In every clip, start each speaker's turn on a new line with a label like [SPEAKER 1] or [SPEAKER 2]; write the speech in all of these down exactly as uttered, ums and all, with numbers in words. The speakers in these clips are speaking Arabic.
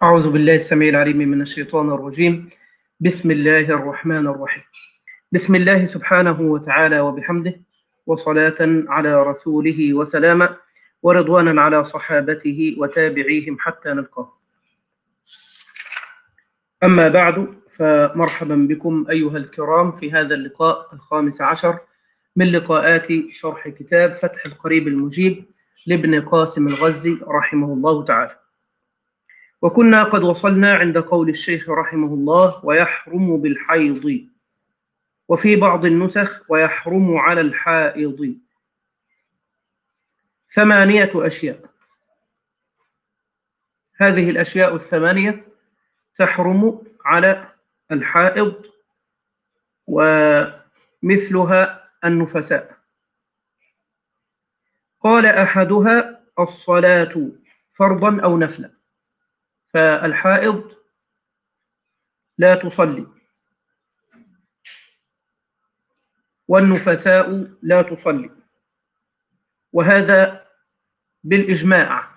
[SPEAKER 1] أعوذ بالله السميع العليم من الشيطان الرجيم. بسم الله الرحمن الرحيم. بسم الله سبحانه وتعالى وبحمده، وصلاة على رسوله وسلاما، ورضوانا على صحابته وتابعيهم حتى نلقاه. أما بعد، فمرحبا بكم أيها الكرام في هذا اللقاء الخامس عشر من لقاءات شرح كتاب فتح القريب المجيب لابن قاسم الغزي رحمه الله تعالى. وكنا قد وصلنا عند قول الشيخ رحمه الله: ويحرم بالحيض، وفي بعض النسخ: ويحرم على الحائض، ثمانية أشياء. هذه الأشياء الثمانية تحرم على الحائض، ومثلها النفساء. قال: أحدها الصلاة فرضا أو نفلا، فالحائض لا تصلي، والنفساء لا تصلي، وهذا بالإجماع.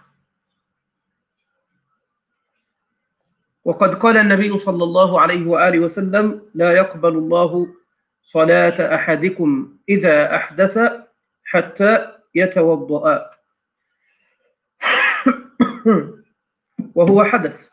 [SPEAKER 1] وقد قال النبي صلى الله عليه وآله وسلم: لا يقبل الله صلاة أحدكم إذا أحدث حتى يتوضأ. وهو حدث.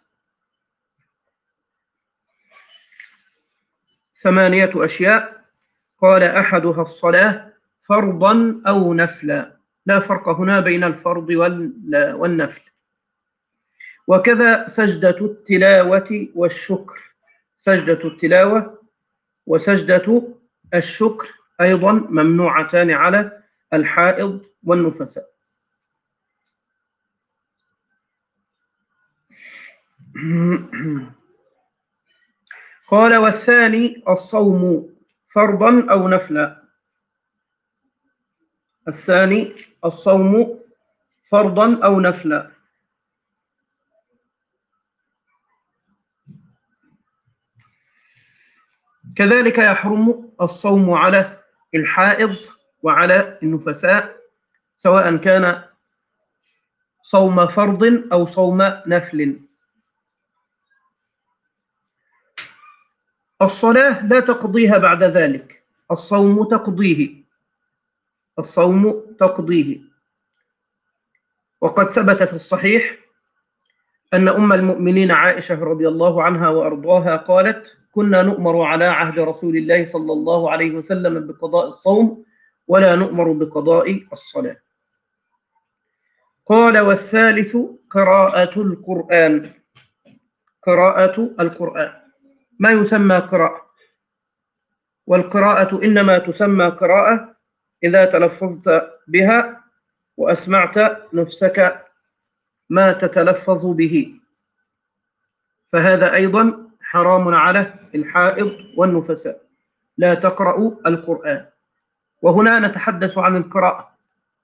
[SPEAKER 1] ثمانية أشياء. قال: أحدها الصلاة فرضا أو نفلا، لا فرق هنا بين الفرض والنفل. وكذا سجدة التلاوة والشكر، سجدة التلاوة وسجدة الشكر أيضا ممنوعتان على الحائض والنفساء. قال: والثاني الصوم فرضا أو نفلا، الثاني الصوم فرضا أو نفلا. كذلك يحرم الصوم على الحائض وعلى النفساء، سواء كان صوم فرض أو صوم نفل. الصلاة لا تقضيها بعد ذلك، الصوم تقضيه، الصوم تقضيه. وقد ثبت في الصحيح أن أم المؤمنين عائشة رضي الله عنها وأرضاها قالت: كنا نؤمر على عهد رسول الله صلى الله عليه وسلم بقضاء الصوم، ولا نؤمر بقضاء الصلاة. قال: والثالث قراءة القرآن، قراءة القرآن. ما يسمى قراءة؟ والقراءة إنما تسمى قراءة إذا تلفظت بها وأسمعت نفسك ما تتلفظ به، فهذا أيضا حرام على الحائض والنفساء، لا تقرأ القرآن. وهنا نتحدث عن القراءة،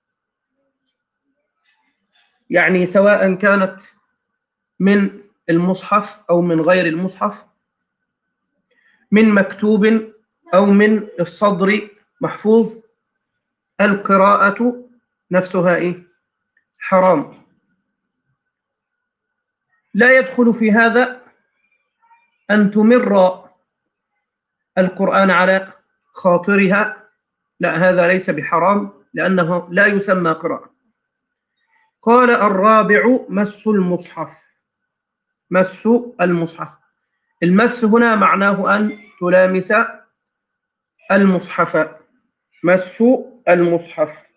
[SPEAKER 1] يعني سواء كانت من المصحف أو من غير المصحف، من مكتوب أو من الصدر محفوظ، القراءة نفسها إيه؟ حرام. لا يدخل في هذا أن تمر القرآن على خاطرها، لا، هذا ليس بحرام لأنه لا يسمى قراءة. قال: الرابع مس المصحف، مس المصحف. المس هنا معناه أن تلامس المصحف، مس المصحف.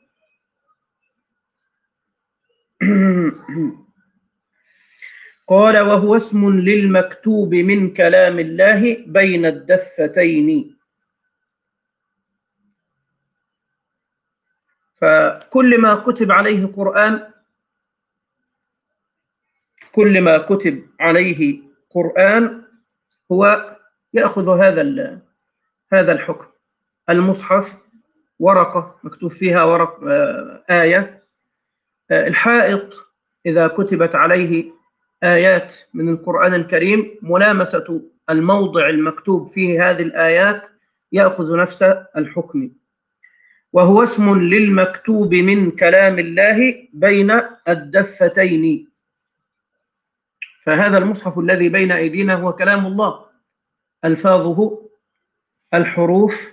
[SPEAKER 1] قال: وهو اسم للمكتوب من كلام الله بين الدفتين. فكل ما كتب عليه قرآن، كل ما كتب عليه قرآن هو يأخذ هذا هذا الحكم. المصحف ورقة مكتوب فيها ورق آية. الحائط إذا كتبت عليه آيات من القرآن الكريم، ملامسة الموضع المكتوب فيه هذه الآيات يأخذ نفس الحكم. وهو اسم للمكتوب من كلام الله بين الدفتين. فهذا المصحف الذي بين أيدينا هو كلام الله، ألفاظه، الحروف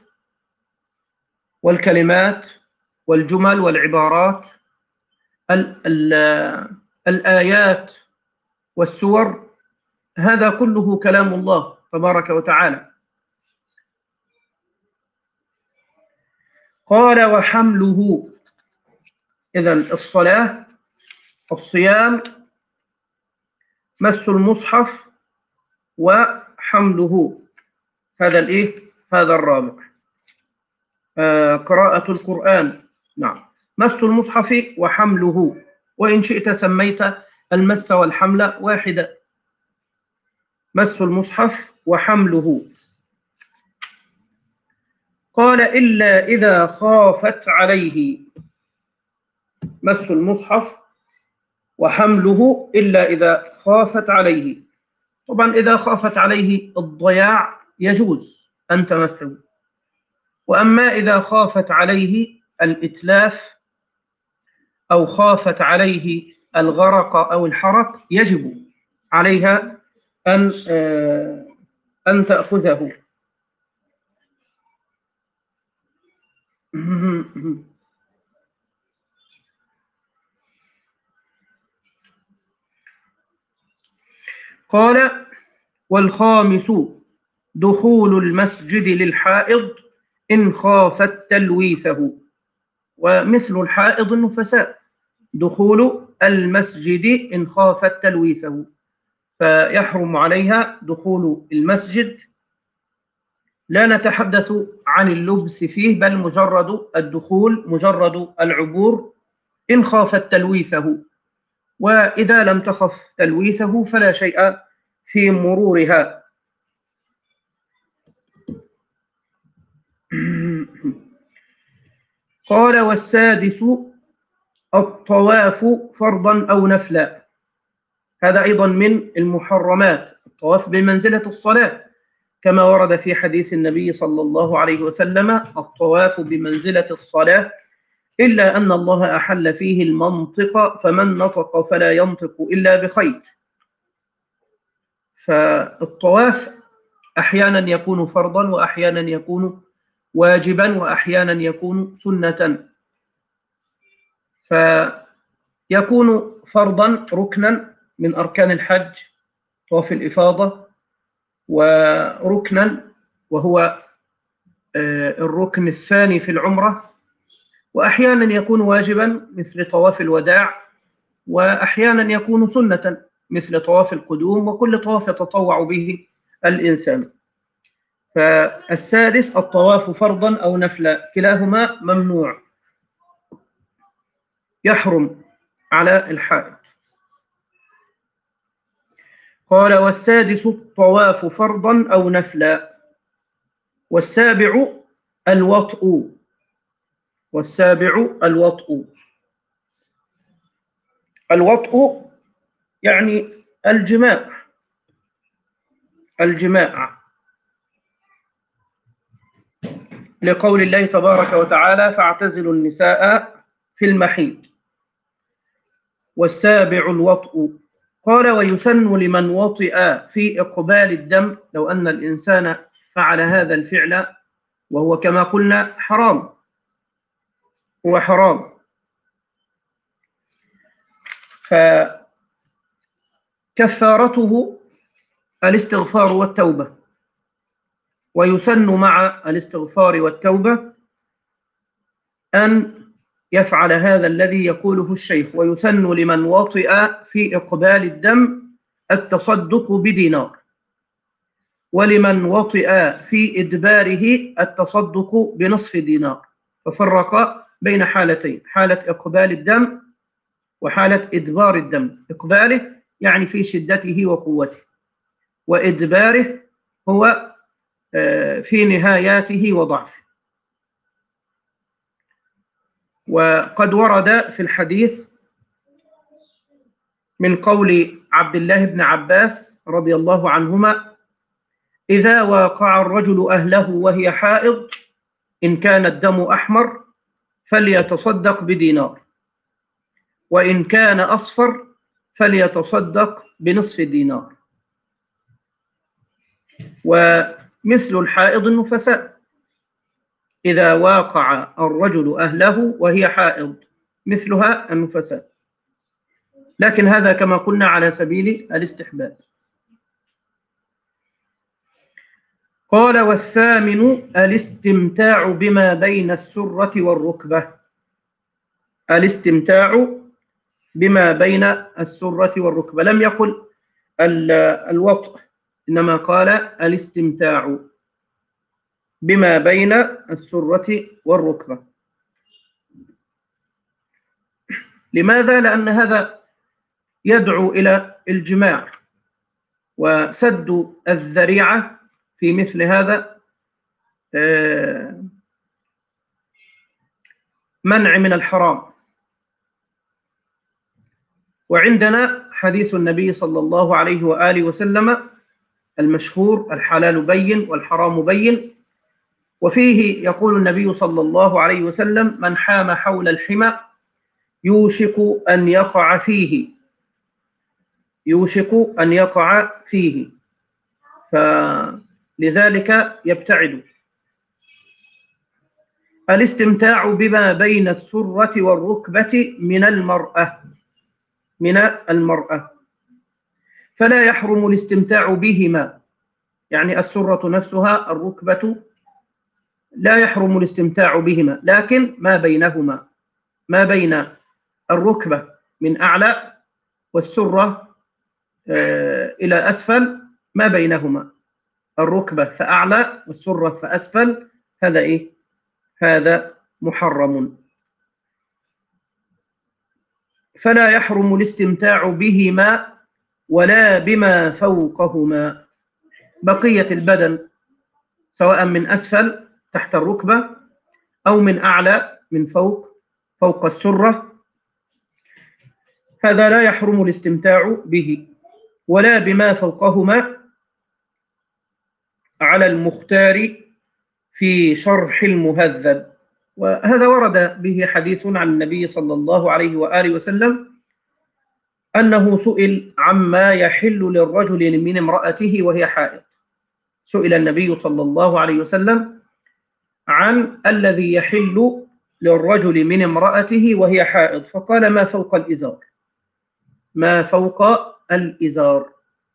[SPEAKER 1] والكلمات والجمل والعبارات، ال ال الآيات والسور، هذا كله كلام الله تبارك وتعالى. قال وحمله، إذن الصلاة، الصيام، مس المصحف، وحمله، هذا الإيه؟ هذا الرابع. آه قراءة القرآن، نعم، مس المصحف وحمله، وإن شئت سميت المس والحمل واحدة، مس المصحف وحمله. قال إلا إذا خافت عليه، مس المصحف وحمله إلا إذا خافت عليه. طبعا إذا خافت عليه الضياع يجوز أن تمسه، وأما إذا خافت عليه الإتلاف أو خافت عليه الغرق أو الحرق يجب عليها أن أن تأخذه. قال والخامس دخول المسجد للحائض إن خافت تلويثه، ومثل الحائض النفساء دخول المسجد إن خافت تلويثه، فيحرم عليها دخول المسجد. لا نتحدث عن اللبس فيه، بل مجرد الدخول، مجرد العبور إن خافت تلويثه، وإذا لم تخف تلويثه فلا شيء في مرورها. قال والسادس الطواف فرضا أو نفلا، هذا أيضا من المحرمات، الطواف بمنزلة الصلاة كما ورد في حديث النبي صلى الله عليه وسلم: الطواف بمنزلة الصلاة إلا أن الله أحل فيه المنطق فمن نطق فلا ينطق إلا بخير. فالطواف أحيانا يكون فرضا، وأحيانا يكون واجبا، وأحيانا يكون سنة. فيكون فرضا ركنا من أركان الحج، طواف الإفاضة، وركنا وهو الركن الثاني في العمرة، وأحيانا يكون واجبا مثل طواف الوداع، وأحيانا يكون سنة مثل طواف القدوم، وكل طواف يتطوع به الإنسان. فالسادس الطواف فرضا أو نفلا، كلاهما ممنوع، يحرم على الحائض. قال والسادس الطواف فرضا أو نفلا. والسابع الوطء، والسابع الوطء. الوطء يعني الجماع، الجماع، لقول الله تبارك وتعالى: فاعتزلوا النساء في المحيض. والسابع الوطء. قال ويسن لمن وطئ في إقبال الدم، لو أن الإنسان فعل هذا الفعل وهو كما قلنا حرام، هو حرام، فكفارته الاستغفار والتوبة. ويسن مع الاستغفار والتوبة أن يفعل هذا الذي يقوله الشيخ: ويسن لمن وطئ في إقبال الدم التصدق بدينار، ولمن وطئ في إدباره التصدق بنصف دينار. ففرق بين حالتين: حالة إقبال الدم وحالة إدبار الدم. إقباله يعني في شدته وقوته، وإدباره هو في نهاياته وضعفه. وقد ورد في الحديث من قول عبد الله بن عباس رضي الله عنهما: إذا واقع الرجل أهله وهي حائض إن كان الدم أحمر فليتصدق بدينار، وإن كان أصفر فليتصدق بنصف دينار. ومثل الحائض النفساء، إذا واقع الرجل أهله وهي حائض مثلها النفساء، لكن هذا كما قلنا على سبيل الاستحباب. قال: والثامن الاستمتاع بما بين السرة والركبة. الاستمتاع بما بين السرة والركبة، لم يقل الوطء، إنما قال الاستمتاع بما بين السرة والركبة. لماذا؟ لأن هذا يدعو إلى الجماع، وسد الذريعة في مثل هذا منع من الحرام. وعندنا حديث النبي صلى الله عليه وآله وسلم المشهور: الحلال بين والحرام بين. وفيه يقول النبي صلى الله عليه وسلم: من حام حول الحمى يوشك أن يقع فيه يوشك أن يقع فيه فلذلك يبتعد. الاستمتاع بما بين السرة والركبة من المرأة من المرأة فلا يحرم الاستمتاع بهما، يعني السرة نفسها، الركبة لا يحرم الاستمتاع بهما، لكن ما بينهما، ما بين الركبة من أعلى والسرة إلى أسفل، ما بينهما الركبة فأعلى والسرة فأسفل، هذا إيه؟ هذا محرم. فلا يحرم الاستمتاع بهما ولا بما فوقهما. بقية البدن سواء من أسفل تحت الركبة أو من أعلى من فوق فوق السرة، هذا لا يحرم الاستمتاع به، ولا بما فوقهما على المختار في شرح المهذب. وهذا ورد به حديث عن النبي صلى الله عليه وآله وسلم أنه سئل عما يحل للرجل من امرأته وهي حائض. سئل النبي صلى الله عليه وسلم عن الذي يحل للرجل من امرأته وهي حائض، فقال: ما فوق الإزار، ما فوق الإزار.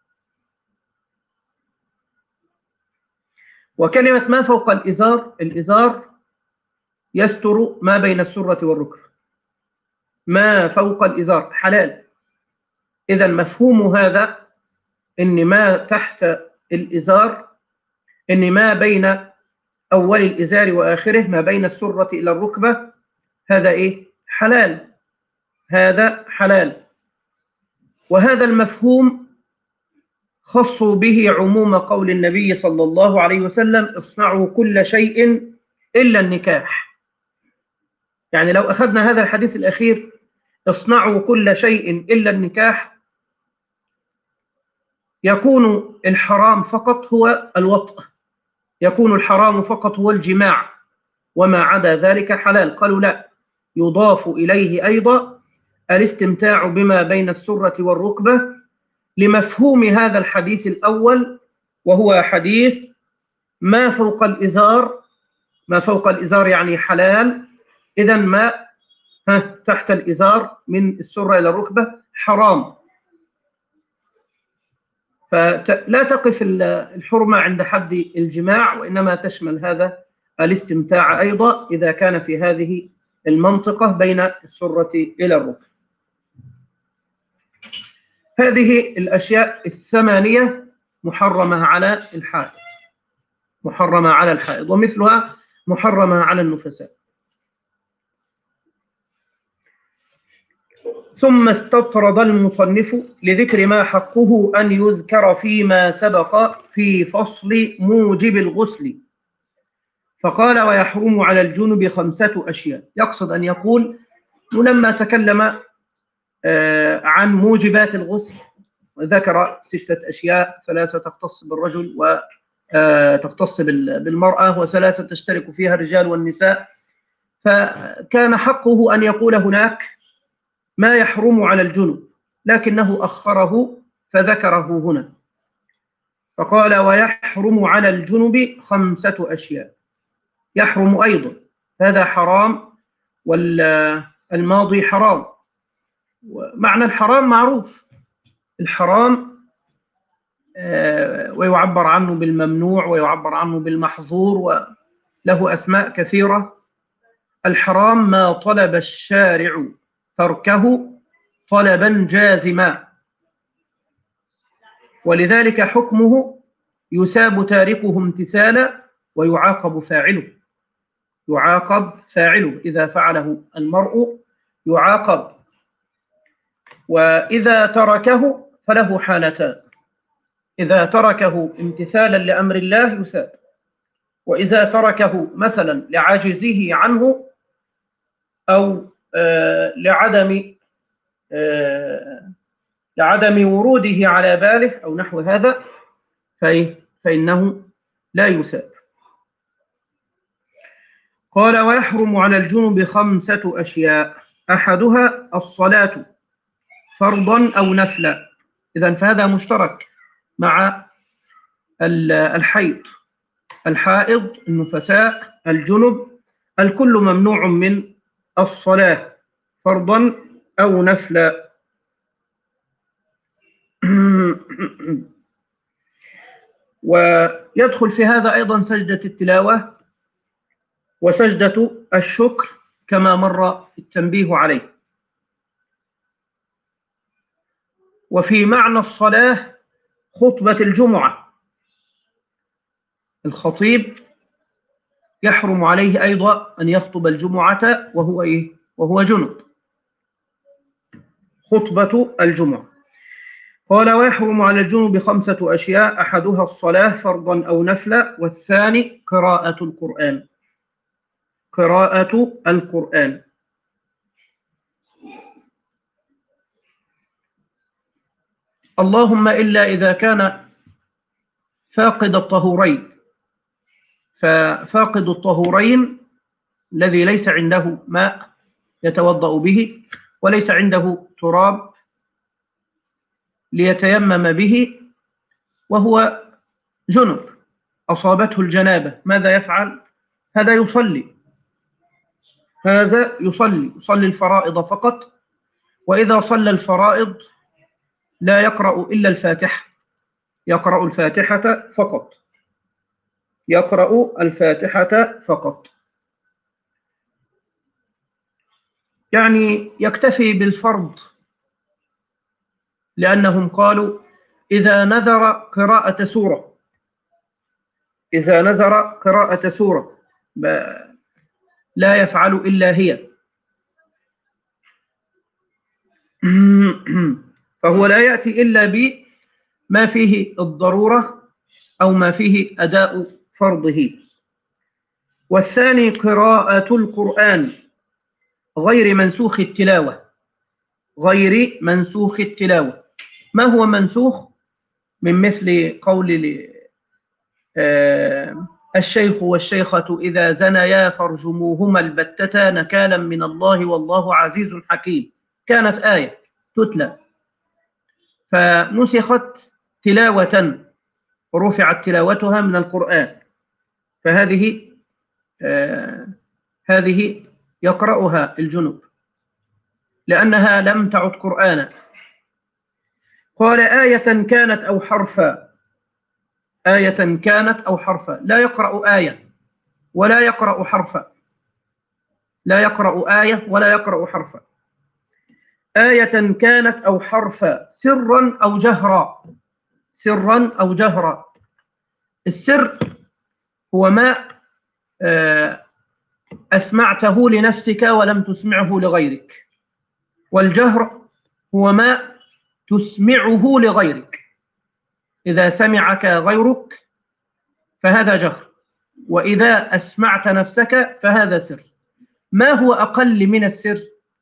[SPEAKER 1] وكلمة ما فوق الإزار، الإزار يستر ما بين السرة والركبة، ما فوق الإزار حلال. إذا مفهوم هذا إن ما تحت الإزار، إن ما بين أول الإزار وآخره، ما بين السرة إلى الركبة، هذا إيه؟ حلال، هذا حلال. وهذا المفهوم خصوا به عموم قول النبي صلى الله عليه وسلم: اصنعوا كل شيء إلا النكاح. يعني لو أخذنا هذا الحديث الأخير: اصنعوا كل شيء إلا النكاح، يكون الحرام فقط هو الوطء، يكون الحرام فقط هو الجماع، وما عدا ذلك حلال. قالوا لا، يضاف إليه أيضا الاستمتاع بما بين السرة والركبة لمفهوم هذا الحديث الأول، وهو حديث ما فوق الإزار. ما فوق الإزار يعني حلال، إذن ما تحت الإزار من السرة إلى الركبة حرام. فلا تقف الحرمة عند حد الجماع، وإنما تشمل هذا الاستمتاع أيضا إذا كان في هذه المنطقة بين السرة إلى الركبة. هذه الأشياء الثمانية محرمة على الحائض، محرمة على الحائض، ومثلها محرمة على النفساء. ثم استطرد المصنف لذكر ما حقه أن يذكر فيما سبق في فصل موجب الغسل، فقال: ويحرم على الجنب خمسة أشياء. يقصد أن يقول لما تكلم عن موجبات الغسل ذكر ستة أشياء: ثلاثة تختص بالرجل وتختص بالمرأة، وثلاثة تشترك فيها الرجال والنساء. فكان حقه أن يقول هناك ما يحرم على الجنب، لكنه أخره فذكره هنا، فقال ويحرم على الجنب خمسة أشياء. يحرم أيضا، هذا حرام والماضي حرام. معنى الحرام معروف، الحرام ويعبر عنه بالممنوع ويعبر عنه بالمحظور وله أسماء كثيرة. الحرام ما طلب الشارع تركه طلبا جازما، ولذلك حكمه يثاب تاركه امتثالا ويعاقب فاعله. يعاقب فاعله إذا فعله المرء يعاقب، وإذا تركه فله حالتان: إذا تركه امتثالا لأمر الله يثاب، وإذا تركه مثلا لعاجزه عنه أو آه لعدم آه لعدم وروده على باله أو نحو هذا فإنه لا يثاب. قال ويحرم على الجنب خمسة أشياء، أحدها الصلاة فرضا أو نفلا. إذن فهذا مشترك مع الحيض. الحائض، النفساء، الجنب، الكل ممنوع من الصلاة فرضا أو نفلا. ويدخل في هذا أيضا سجدة التلاوة وسجدة الشكر كما مر التنبيه عليه. وفي معنى الصلاة خطبة الجمعة، الخطيب يحرم عليه أيضا أن يخطب الجمعة وهو إيه؟ وهو جنب. خطبة الجمعة. قال ويحرم على الجنب خمسة أشياء، أحدها الصلاة فرضا أو نفلا، والثاني قراءة القرآن. قراءة القرآن. اللهم إلا إذا كان فاقد الطهورين، ففاقد الطهورين الذي ليس عنده ماء يتوضأ به وليس عنده تراب ليتيمم به وهو جنب، أصابته الجنابة، ماذا يفعل؟ هذا يصلي هذا يصلي يصلي الفرائض فقط، وإذا صلى الفرائض لا يقرأ إلا الفاتحة، يقرأ الفاتحة فقط يقرأ الفاتحة فقط يعني يكتفي بالفرض، لأنهم قالوا إذا نذر قراءة سورة إذا نذر قراءة سورة لا يفعل إلا هي، فهو لا يأتي إلا بما فيه الضرورة أو ما فيه أداء فرضه. والثاني قراءة القرآن غير منسوخ التلاوة غير منسوخ التلاوة. ما هو منسوخ؟ من مثل قول الشيخ والشيخة إذا زنيا فارجموهما البتة نكالا من الله والله عزيز حكيم. كانت آية تتلى فنسخت تلاوة رفعت تلاوتها من القرآن، فهذه آه هذه يقرأها الجنب لأنها لم تعد قرآنا. قال آية كانت أو حرفا، آية كانت أو حرفا، لا يقرأ آية ولا يقرأ حرفا، لا يقرأ آية ولا يقرأ حرفا. آية كانت أو حرفا، سرا أو جهرا، سرا أو جهرا. السر هو ما أسمعته لنفسك ولم تسمعه لغيرك، والجهر هو ما تسمعه لغيرك، إذا سمعك غيرك فهذا جهر، وإذا أسمعت نفسك فهذا سر. ما هو أقل من السر؟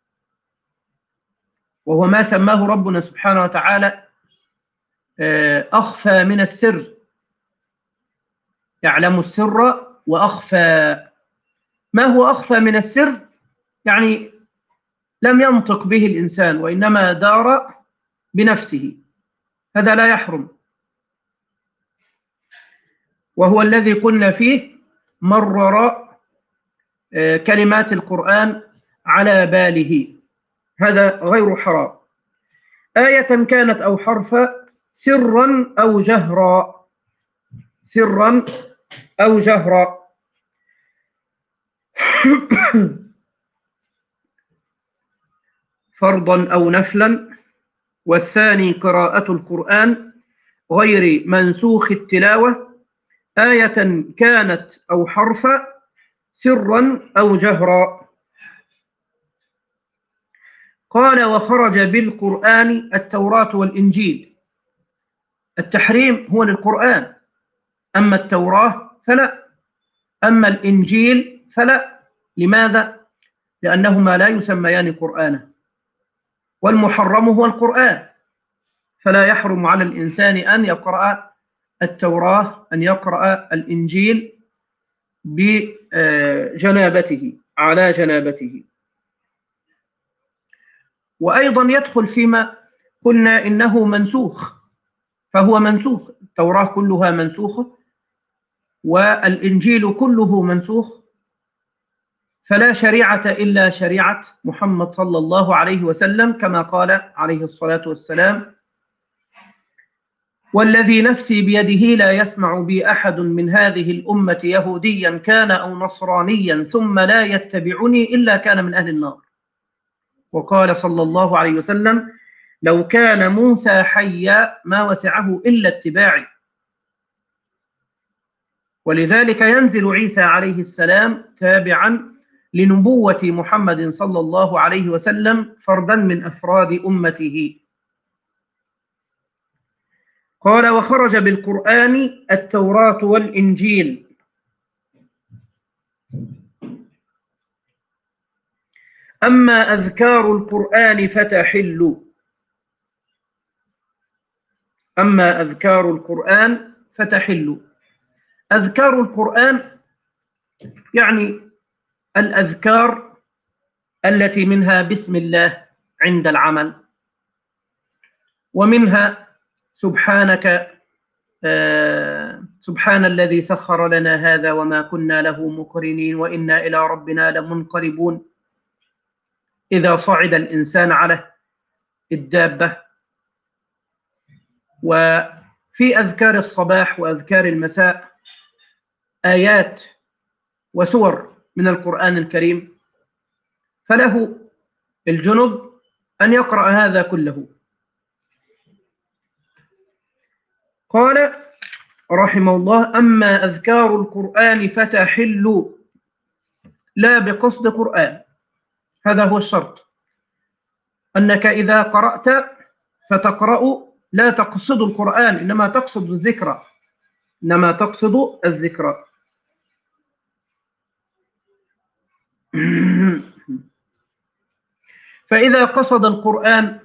[SPEAKER 1] وهو ما سماه ربنا سبحانه وتعالى أخفى من السر، يعلم السر وأخفى. ما هو أخفى من السر؟ يعني لم ينطق به الإنسان وإنما دار بنفسه، هذا لا يحرم، وهو الذي قلنا فيه مرر كلمات القرآن على باله، هذا غير حرام. آية كانت أو حرفا، سرا أو جهرا، سرا أو جهرا. فرضا أو نفلا. والثاني قراءة القرآن غير منسوخ التلاوة، آية كانت أو حرفا، سرا أو جهرا. قال وخرج بالقرآن التوراة والإنجيل. التحريم هو للقرآن، أما التوراة فلا، أما الإنجيل فلا. لماذا؟ لأنهما لا يسميان قرآنا، والمحرم هو القرآن، فلا يحرم على الإنسان أن يقرأ التوراة، أن يقرأ الإنجيل بجنابته، على جنابته. وأيضا يدخل فيما قلنا إنه منسوخ، فهو منسوخ، التوراة كلها منسوخة والإنجيل كله منسوخ، فلا شريعة إلا شريعة محمد صلى الله عليه وسلم، كما قال عليه الصلاة والسلام: والذي نفسي بيده لا يسمع بي أحد من هذه الأمة يهوديا كان أو نصرانيا ثم لا يتبعني إلا كان من أهل النار. وقال صلى الله عليه وسلم: لو كان موسى حيا ما وسعه إلا اتباعي. ولذلك ينزل عيسى عليه السلام تابعا لنبوة محمد صلى الله عليه وسلم، فردا من أفراد أمته. قال وخرج بالقرآن التوراة والإنجيل. أما أذكار القرآن فتحل. أما أذكار القرآن فتحل. أذكار القرآن يعني الأذكار التي منها بسم الله عند العمل، ومنها سبحانك آه سبحان الذي سخر لنا هذا وما كنا له مقرنين وإنا إلى ربنا لمنقلبون، إذا صعد الإنسان على الدابة. وفي أذكار الصباح وأذكار المساء آيات وسور من القرآن الكريم، فله الجنب أن يقرأ هذا كله. قال رحمه الله: أما أذكار القرآن فتحل، لا بقصد قرآن، هذا هو الشرط، أنك إذا قرأت فتقرأ لا تقصد القرآن، إنما تقصد الذكرى، إنما تقصد الذكرى. فإذا قصد القرآن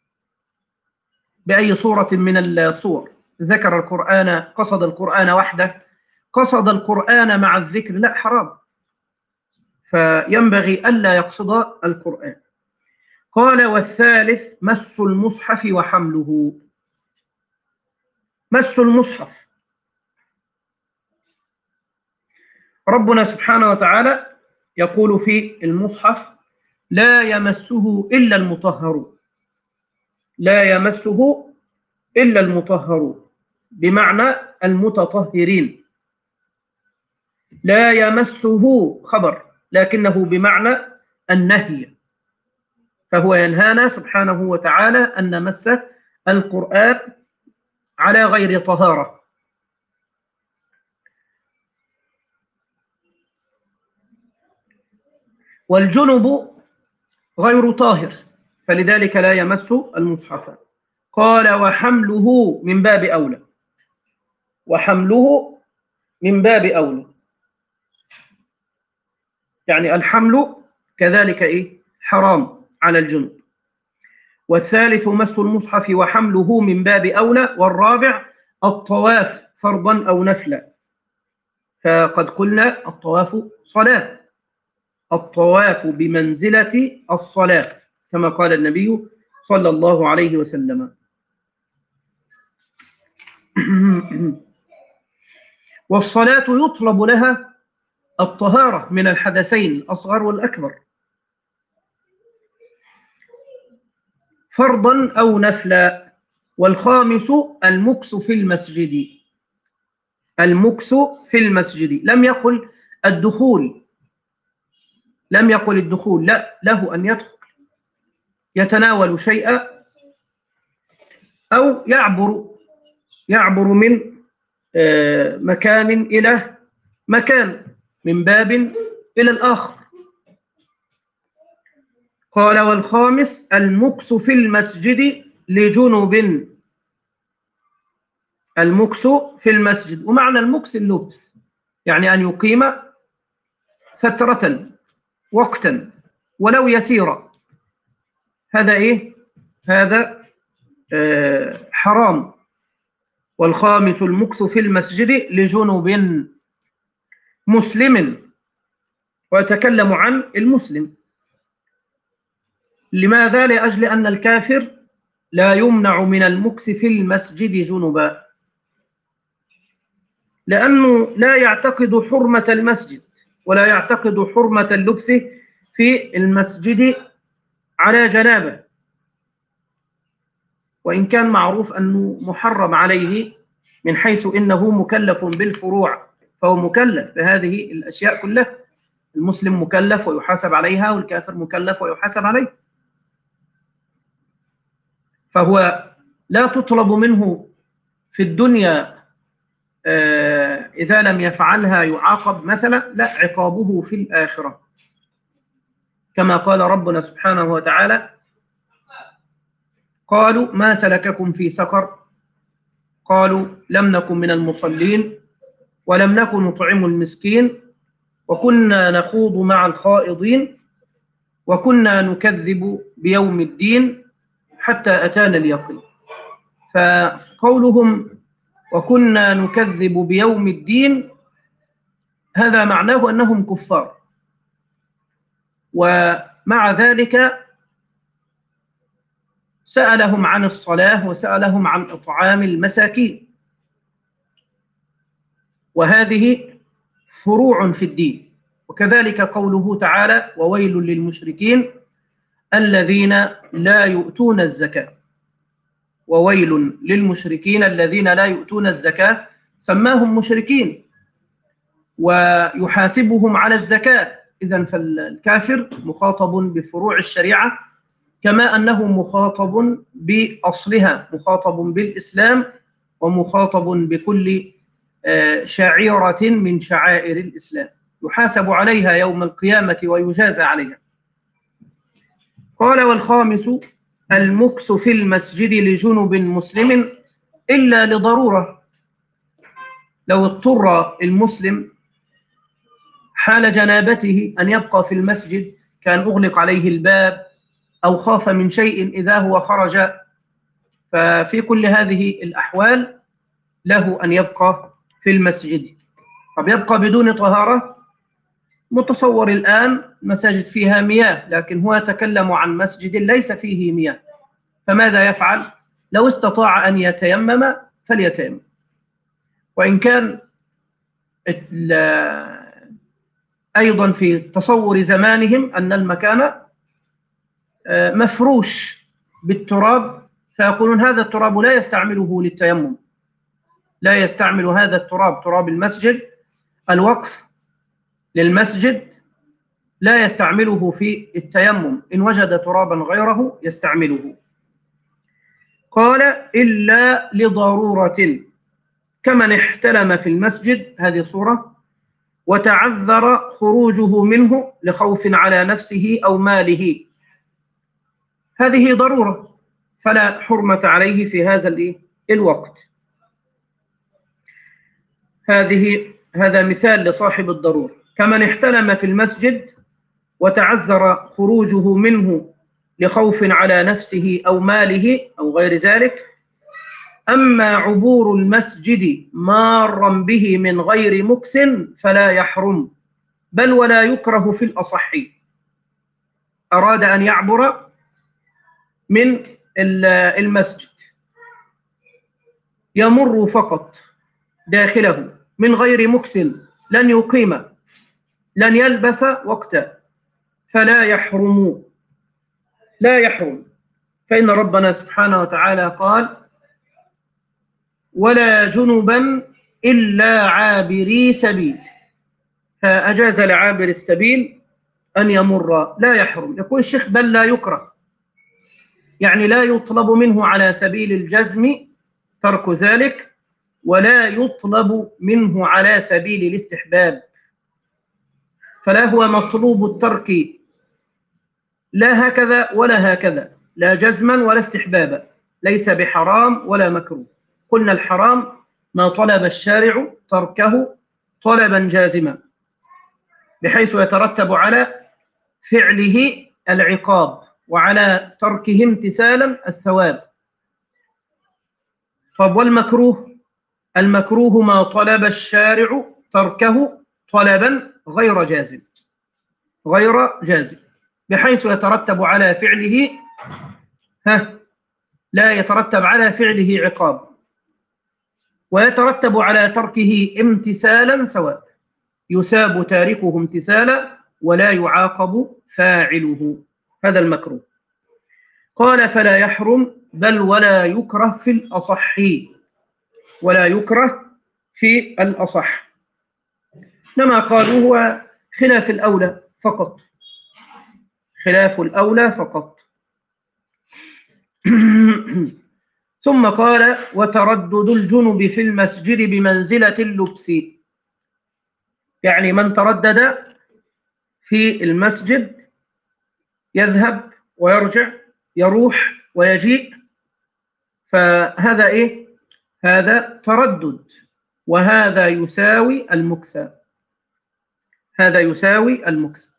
[SPEAKER 1] بأي صورة من الصور، ذكر القرآن، قصد القرآن وحده، قصد القرآن مع الذكر، لا، حرام، فينبغي ألا يقصد القرآن. قال والثالث مس المصحف وحمله. مس المصحف، ربنا سبحانه وتعالى يقول في المصحف: لا يمسه إلا المطهرون، لا يمسه إلا المطهرون، بمعنى المتطهرين. لا يمسه خبر، لكنه بمعنى النهي، فهو ينهانا سبحانه وتعالى أن نمس القرآن على غير طهارة. والجنب غير طاهر، فلذلك لا يمس المصحف. قال وحمله من باب أولى، وحمله من باب أولى، يعني الحمل كذلك إيه؟ حرام على الجنب. والثالث مس المصحف وحمله من باب أولى. والرابع الطواف فرضا أو نفلا، فقد قلنا الطواف صلاة، الطواف بمنزلة الصلاة، كما قال النبي صلى الله عليه وسلم. والصلاة يطلب لها الطهارة من الحدثين الأصغر والأكبر فرضا أو نفلا. والخامس المكث في المسجد. المكث في المسجد لم يقل الدخول، لم يقل الدخول، لا، له أن يدخل يتناول شيئا أو يعبر يعبر من مكان إلى مكان، من باب إلى الآخر. قال والخامس المكث في المسجد لجنب. المكث في المسجد، ومعنى المكث اللبس، يعني أن يقيم فترة وقتا ولو يسيرا. هذا إيه؟ هذا آه حرام. والخامس المكث في المسجد لجنب مسلم، ويتكلم عن المسلم. لماذا؟ لأجل أن الكافر لا يمنع من المكث في المسجد جنبا، لأنه لا يعتقد حرمة المسجد ولا يعتقد حرمة اللبس في المسجد على جنابه، وإن كان معروف أنه محرم عليه من حيث إنه مكلف بالفروع، فهو مكلف بهذه الأشياء كلها. المسلم مكلف ويحاسب عليها، والكافر مكلف ويحاسب عليه. فهو لا تطلب منه في الدنيا آه إذا لم يفعلها يعاقب مثلا، لا، عقابه في الآخرة، كما قال ربنا سبحانه وتعالى: قالوا ما سلككم في سقر؟ قالوا لم نكن من المصلين ولم نكن نطعم المسكين وكنا نخوض مع الخائضين وكنا نكذب بيوم الدين حتى أتانا اليقين. فقولهم وكنا نكذب بيوم الدين هذا معناه أنهم كفار، ومع ذلك سألهم عن الصلاة وسألهم عن إطعام المساكين، وهذه فروع في الدين. وكذلك قوله تعالى: وويل للمشركين الذين لا يؤتون الزكاة. وويل للمشركين الذين لا يؤتون الزكاة، سماهم مشركين ويحاسبهم على الزكاة. إذن فالكافر مخاطب بفروع الشريعة كما أنه مخاطب بأصلها، مخاطب بالإسلام ومخاطب بكل شعيرة من شعائر الإسلام، يحاسب عليها يوم القيامة ويجازى عليها. قال والخامس المكث في المسجد لجنب مسلم إلا لضرورة. لو اضطر المسلم حال جنابته أن يبقى في المسجد، كان أغلق عليه الباب أو خاف من شيء إذا هو خرج، ففي كل هذه الأحوال له أن يبقى في المسجد. طب يبقى بدون طهارة؟ متصور الآن مساجد فيها مياه، لكن هو يتكلم عن مسجد ليس فيه مياه، فماذا يفعل؟ لو استطاع أن يتيمم فليتيمم. وإن كان أيضا في تصور زمانهم أن المكان مفروش بالتراب، فيقولون هذا التراب لا يستعمله للتيمم، لا يستعمل هذا التراب، تراب المسجد الوقف للمسجد، لا يستعمله في التيمم، إن وجد ترابا غيره يستعمله. قال إلا لضرورة، كمن احتلم في المسجد، هذه صورة، وتعذر خروجه منه لخوف على نفسه أو ماله، هذه ضرورة فلا حرمة عليه في هذا الوقت. هذه هذا مثال لصاحب الضرورة، كمن احتلم في المسجد وتعذر خروجه منه لخوف على نفسه أو ماله أو غير ذلك. أما عبور المسجد مارا به من غير مكس فلا يحرم، بل ولا يكره في الأصح. أراد أن يعبر من المسجد يمر فقط داخله من غير مكس، لن يقيم، لن يلبس وقتا، فلا يحرم، لا يحرم. فإن ربنا سبحانه وتعالى قال: ولا جنبا إلا عابري سبيل، فأجاز لعابر السبيل أن يمر، لا يحرم. يقول الشيخ: بل لا يكره، يعني لا يطلب منه على سبيل الجزم ترك ذلك، ولا يطلب منه على سبيل الاستحباب، فلا هو مطلوب الترك لا هكذا ولا هكذا، لا جزما ولا استحبابا، ليس بحرام ولا مكروه. قلنا الحرام ما طلب الشارع تركه طلبا جازما بحيث يترتب على فعله العقاب وعلى تركه امتثالا الثواب. طب والمكروه؟ المكروه ما طلب الشارع تركه طلبا غير جازم، غير جازم بحيث يترتب على فعله ها لا يترتب على فعله عقاب، ويترتب على تركه امتثالا ثواب، يثاب تاركه امتثالا ولا يعاقب فاعله، هذا المكروه. قال: فلا يحرم، بل ولا يكره في الأصح، ولا يكره في الأصح، لما قالوا هو خلاف الأولى فقط، خلاف الأولى فقط. ثم قال: وتردد الجنب في المسجد بمنزلة اللبس، يعني من تردد في المسجد يذهب ويرجع، يروح ويجيء، فهذا إيه؟ هذا تردد، وهذا يساوي المكس، هذا يساوي المكس،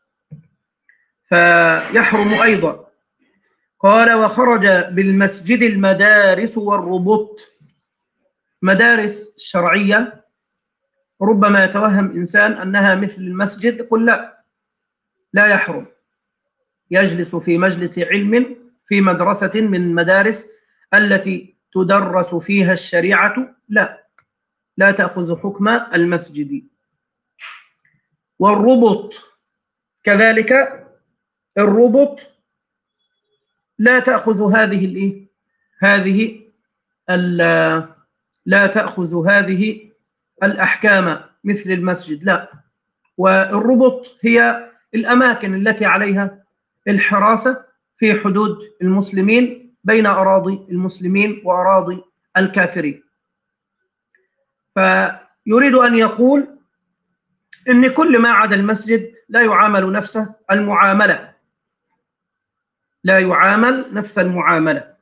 [SPEAKER 1] فيحرم أيضا. قال: وخرج بالمسجد المدارس والربط، مدارس الشرعية ربما يتوهم إنسان أنها مثل المسجد، قل لا، لا يحرم، يجلس في مجلس علم في مدرسة من مدارس التي تدرس فيها الشريعة، لا، لا تأخذ حكم المسجد. والربط كذلك، الربط لا تأخذ هذه الإيه؟ هذه لا تأخذ هذه الأحكام مثل المسجد، لا. والربط هي الأماكن التي عليها الحراسة في حدود المسلمين، بين أراضي المسلمين وأراضي الكافرين. فيريد أن يقول إن كل ما عدا المسجد لا يعامل نفسه المعاملة، لا يعامل نفس المعاملة،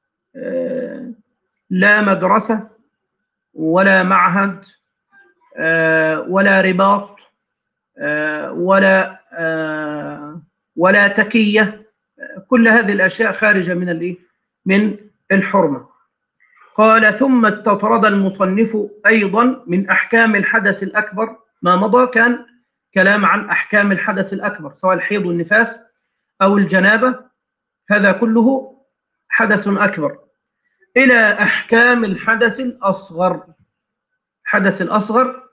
[SPEAKER 1] لا مدرسة ولا معهد ولا رباط ولا ولا تكية، كل هذه الأشياء خارجة من الإيه؟ من الحرمة. قال: ثم استطرد المصنف أيضا من أحكام الحدث الأكبر، ما مضى كان كلام عن أحكام الحدث الأكبر سواء الحيض والنفاس أو الجنابة، هذا كله حدث أكبر، إلى أحكام الحدث الأصغر. حدث الأصغر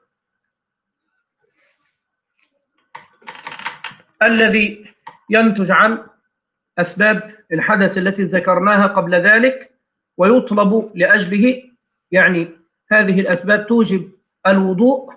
[SPEAKER 1] الذي ينتج عن أسباب الحدث التي ذكرناها قبل ذلك ويطلب لأجله، يعني هذه الأسباب توجب الوضوء.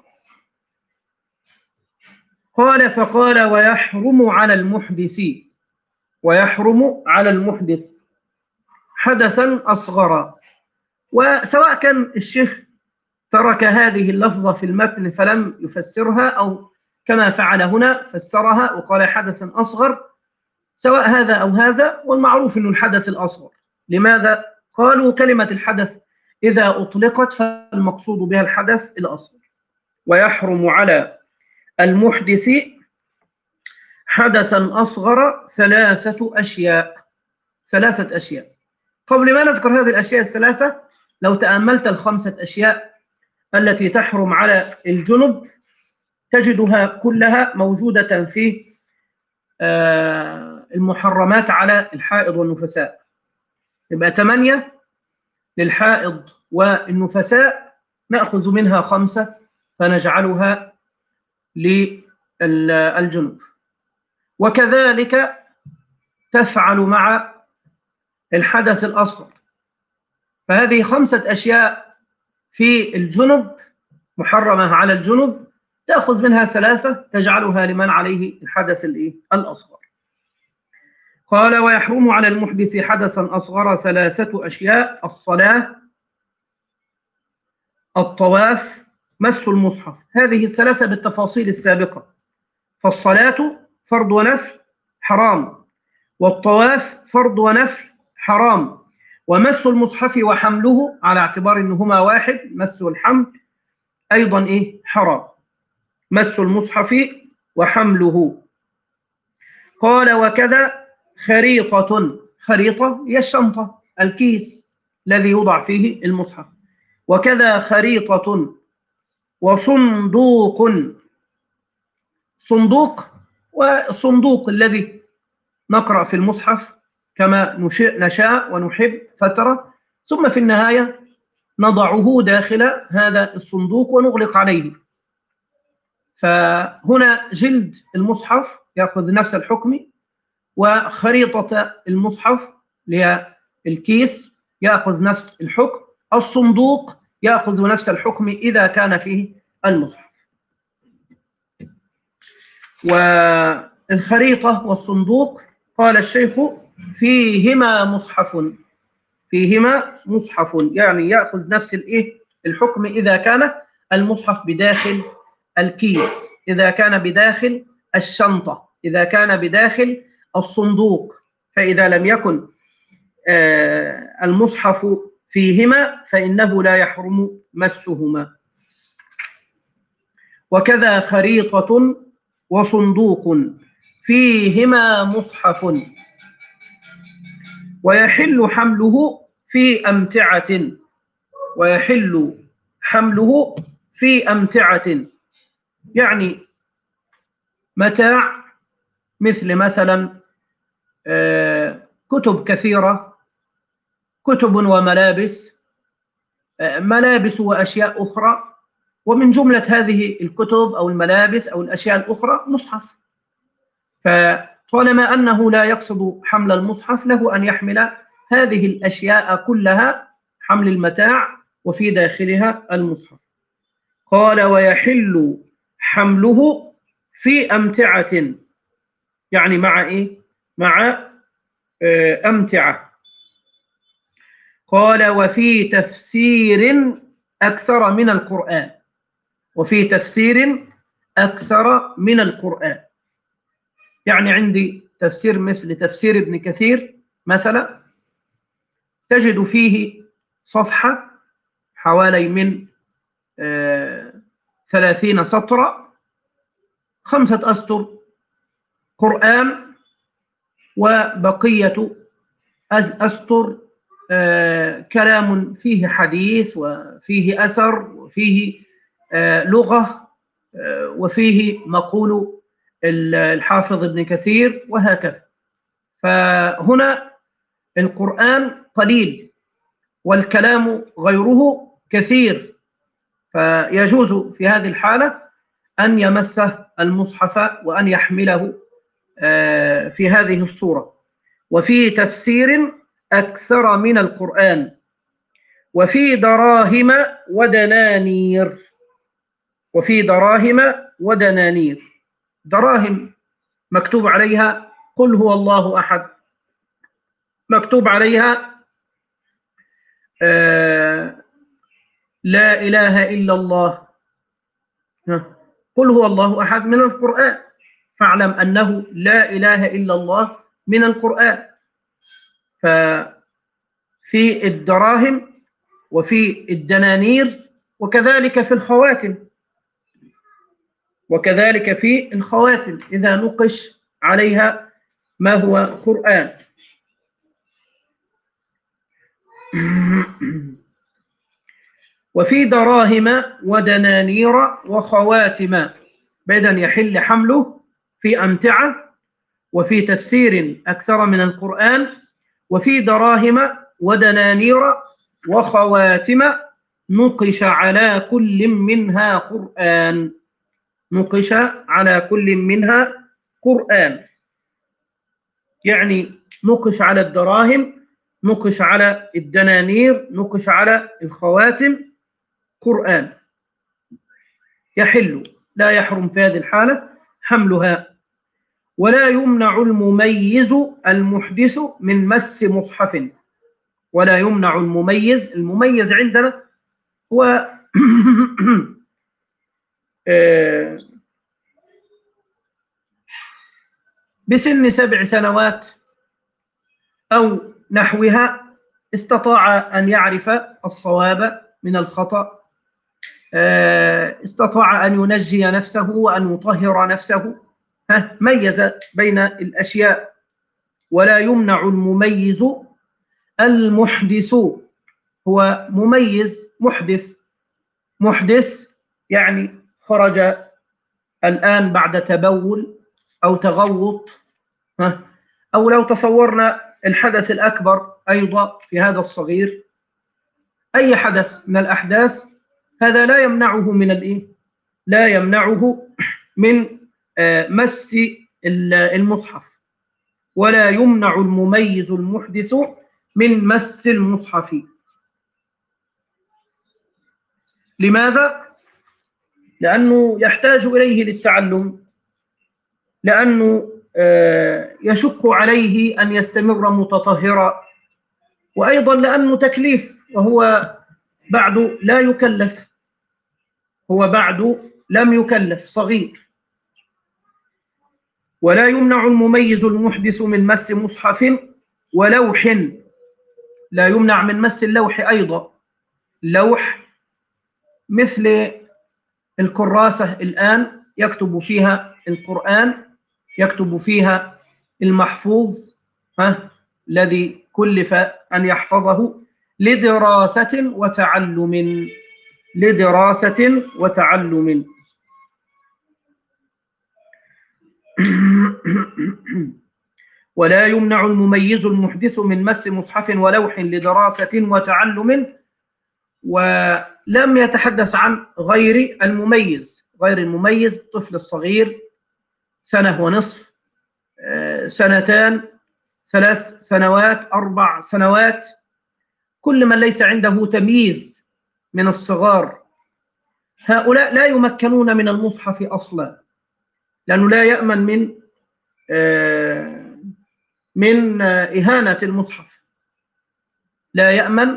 [SPEAKER 1] قال: فقال: ويحرم على المحدث، ويحرم على المحدث حدثا أصغر. وسواء كان الشيخ ترك هذه اللفظة في المتن فلم يفسرها، أو كما فعل هنا فسرها وقال حدثا أصغر، سواء هذا أو هذا، والمعروف أنه الحدث الأصغر. لماذا؟ قالوا كلمة الحدث إذا أطلقت فالمقصود بها الحدث الأصغر. ويحرم على المحدث حدثا أصغر ثلاثة أشياء، ثلاثة أشياء. قبل ما نذكر هذه الأشياء الثلاثة، لو تأملت الخمسة أشياء التي تحرم على الجنب تجدها كلها موجودة في المحرمات على الحائض والنفساء. يبقى ثمانية للحائض والنفساء، نأخذ منها خمسة فنجعلها للجنوب. وكذلك تفعل مع الحدث الأصغر. فهذه خمسة أشياء في الجنب محرمة على الجنب، تأخذ منها ثلاثة تجعلها لمن عليه الحدث الأصغر. قال: ويحرم على المحدث حدثا أصغر ثلاثة أشياء: الصلاة، الطواف، مس المصحف. هذه الثلاثة بالتفاصيل السابقة. فالصلاة فرض ونفل حرام، والطواف فرض ونفل حرام، ومس المصحف وحمله على اعتبار أنهما واحد، مس والحمل أيضا إيه حرام، مس المصحف وحمله. قال: وكذا خريطة. خريطة هي الشنطة، الكيس الذي يوضع فيه المصحف. وكذا خريطة وصندوق. صندوق، والصندوق الذي نقرأ في المصحف كما نشاء ونحب فترة، ثم في النهاية نضعه داخل هذا الصندوق ونغلق عليه. فهنا جلد المصحف يأخذ نفس الحكم، وخريطة المصحف اللي الكيس يأخذ نفس الحكم، الصندوق يأخذ نفس الحكم إذا كان فيه المصحف. والخريطة والصندوق قال الشيخ فيهما مصحف. فيهما مصحف يعني يأخذ نفس الإيه الحكم إذا كان المصحف بداخل الكيس، إذا كان بداخل الشنطة، إذا كان بداخل الصندوق. فإذا لم يكن المصحف فيهما فإنه لا يحرم مسهما. وكذا خريطة وصندوق فيهما مصحف، ويحل حمله في أمتعة. ويحل حمله في أمتعة يعني متاع، مثل مثلا كتب كثيرة، كتب وملابس، ملابس وأشياء أخرى، ومن جملة هذه الكتب أو الملابس أو الأشياء الأخرى مصحف. فطالما أنه لا يقصد حمل المصحف له أن يحمل هذه الأشياء كلها، حمل المتاع وفي داخلها المصحف. قال: ويحل حمله في أمتعة يعني مع إيه؟ مع أمتعة. قال: وفي تفسير أكثر من القرآن. وفي تفسير أكثر من القرآن يعني عندي تفسير مثل تفسير ابن كثير مثلا، تجد فيه صفحة حوالي من آه ثلاثين سطرا، خمسة أسطر قرآن، وبقية أسطر آه كلام فيه حديث وفيه أثر وفيه آه لغة آه وفيه مقول الحافظ ابن كثير وهكذا. فهنا القرآن قليل والكلام غيره كثير، فيجوز في هذه الحالة أن يمسه المصحف وأن يحمله في هذه الصورة. وفي تفسير أكثر من القرآن، وفي دراهم ودنانير. وفي دراهم ودنانير، دراهم مكتوب عليها قل هو الله أحد، مكتوب عليها آه لا إله إلا الله، قل هو الله أحد من القرآن، فاعلم أنه لا إله إلا الله من القرآن. ففي الدراهم وفي الدنانير، وكذلك في الخواتم، وكذلك في الخواتم إذا نقش عليها ما هو قرآن. وفي دراهم ودنانير وخواتم، بيدا يحل حمله في أمتعة، وفي تفسير أكثر من القرآن، وفي دراهم ودنانير وخواتم نقش على كل منها قرآن. نقش على كل منها قرآن، يعني نقش على الدراهم، نقش على الدنانير، نقش على الخواتم قرآن. يحل، لا يحرم في هذه الحالة حملها. ولا يمنع المميز المحدث من مس مصحف. ولا يمنع المميز. المميز عندنا هو بسن سبع سنوات أو نحوها استطاع أن يعرف الصواب من الخطأ، استطاع أن ينجي نفسه وأن يطهر نفسه، ميز بين الأشياء. ولا يمنع المميز المحدث. هو مميز محدث. محدث يعني خرج الآن بعد تبول أو تغوط، أو لو تصورنا الحدث الأكبر أيضا في هذا الصغير، أي حدث من الأحداث هذا لا يمنعه من الإيه؟ لا يمنعه من مس المصحف. ولا يمنع المميز المحدث من مس المصحف. لماذا؟ لأنه يحتاج إليه للتعلم، لأنه يشق عليه أن يستمر متطهرا، وأيضا لأنه تكليف وهو بعد لا يكلف، هو بعد لم يكلف، صغير. ولا يمنع المميز المحدث من مس مصحف ولوح. لا يمنع من مس اللوح أيضا. اللوح مثل الكراسة الآن يكتب فيها القرآن، يكتب فيها المحفوظ، ها الذي كلف أن يحفظه لدراسة وتعلم. لدراسة وتعلم. ولا يمنع المميز المحدث من مس مصحف ولوح لدراسة وتعلم. ولم يتحدث عن غير المميز. غير المميز الطفل الصغير، سنة ونصف، سنتان، ثلاث سنوات، أربع سنوات، كل من ليس عنده تمييز من الصغار، هؤلاء لا يمكنون من المصحف أصلا، لأنه لا يأمن من من إهانة المصحف. لا يأمن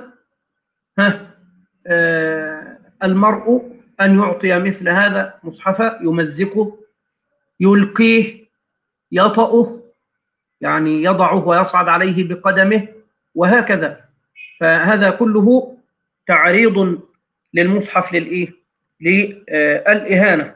[SPEAKER 1] المرء أن يعطي مثل هذا مصحفا، يمزقه، يلقيه، يطأه، يعني يضعه ويصعد عليه بقدمه وهكذا. فهذا كله تعريض للمصحف للإيه؟ للإهانة.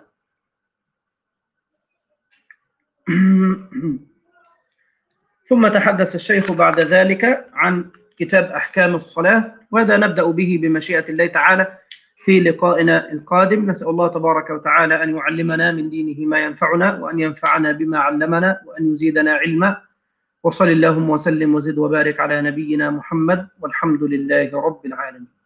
[SPEAKER 1] ثم تحدث الشيخ بعد ذلك عن كتاب أحكام الصلاة، وهذا نبدأ به بمشيئة الله تعالى في لقائنا القادم. نسأل الله تبارك وتعالى أن يعلمنا من دينه ما ينفعنا، وأن ينفعنا بما علمنا، وأن يزيدنا علما. وصل اللهم وسلم وزد وبارك على نبينا محمد، والحمد لله رب العالمين.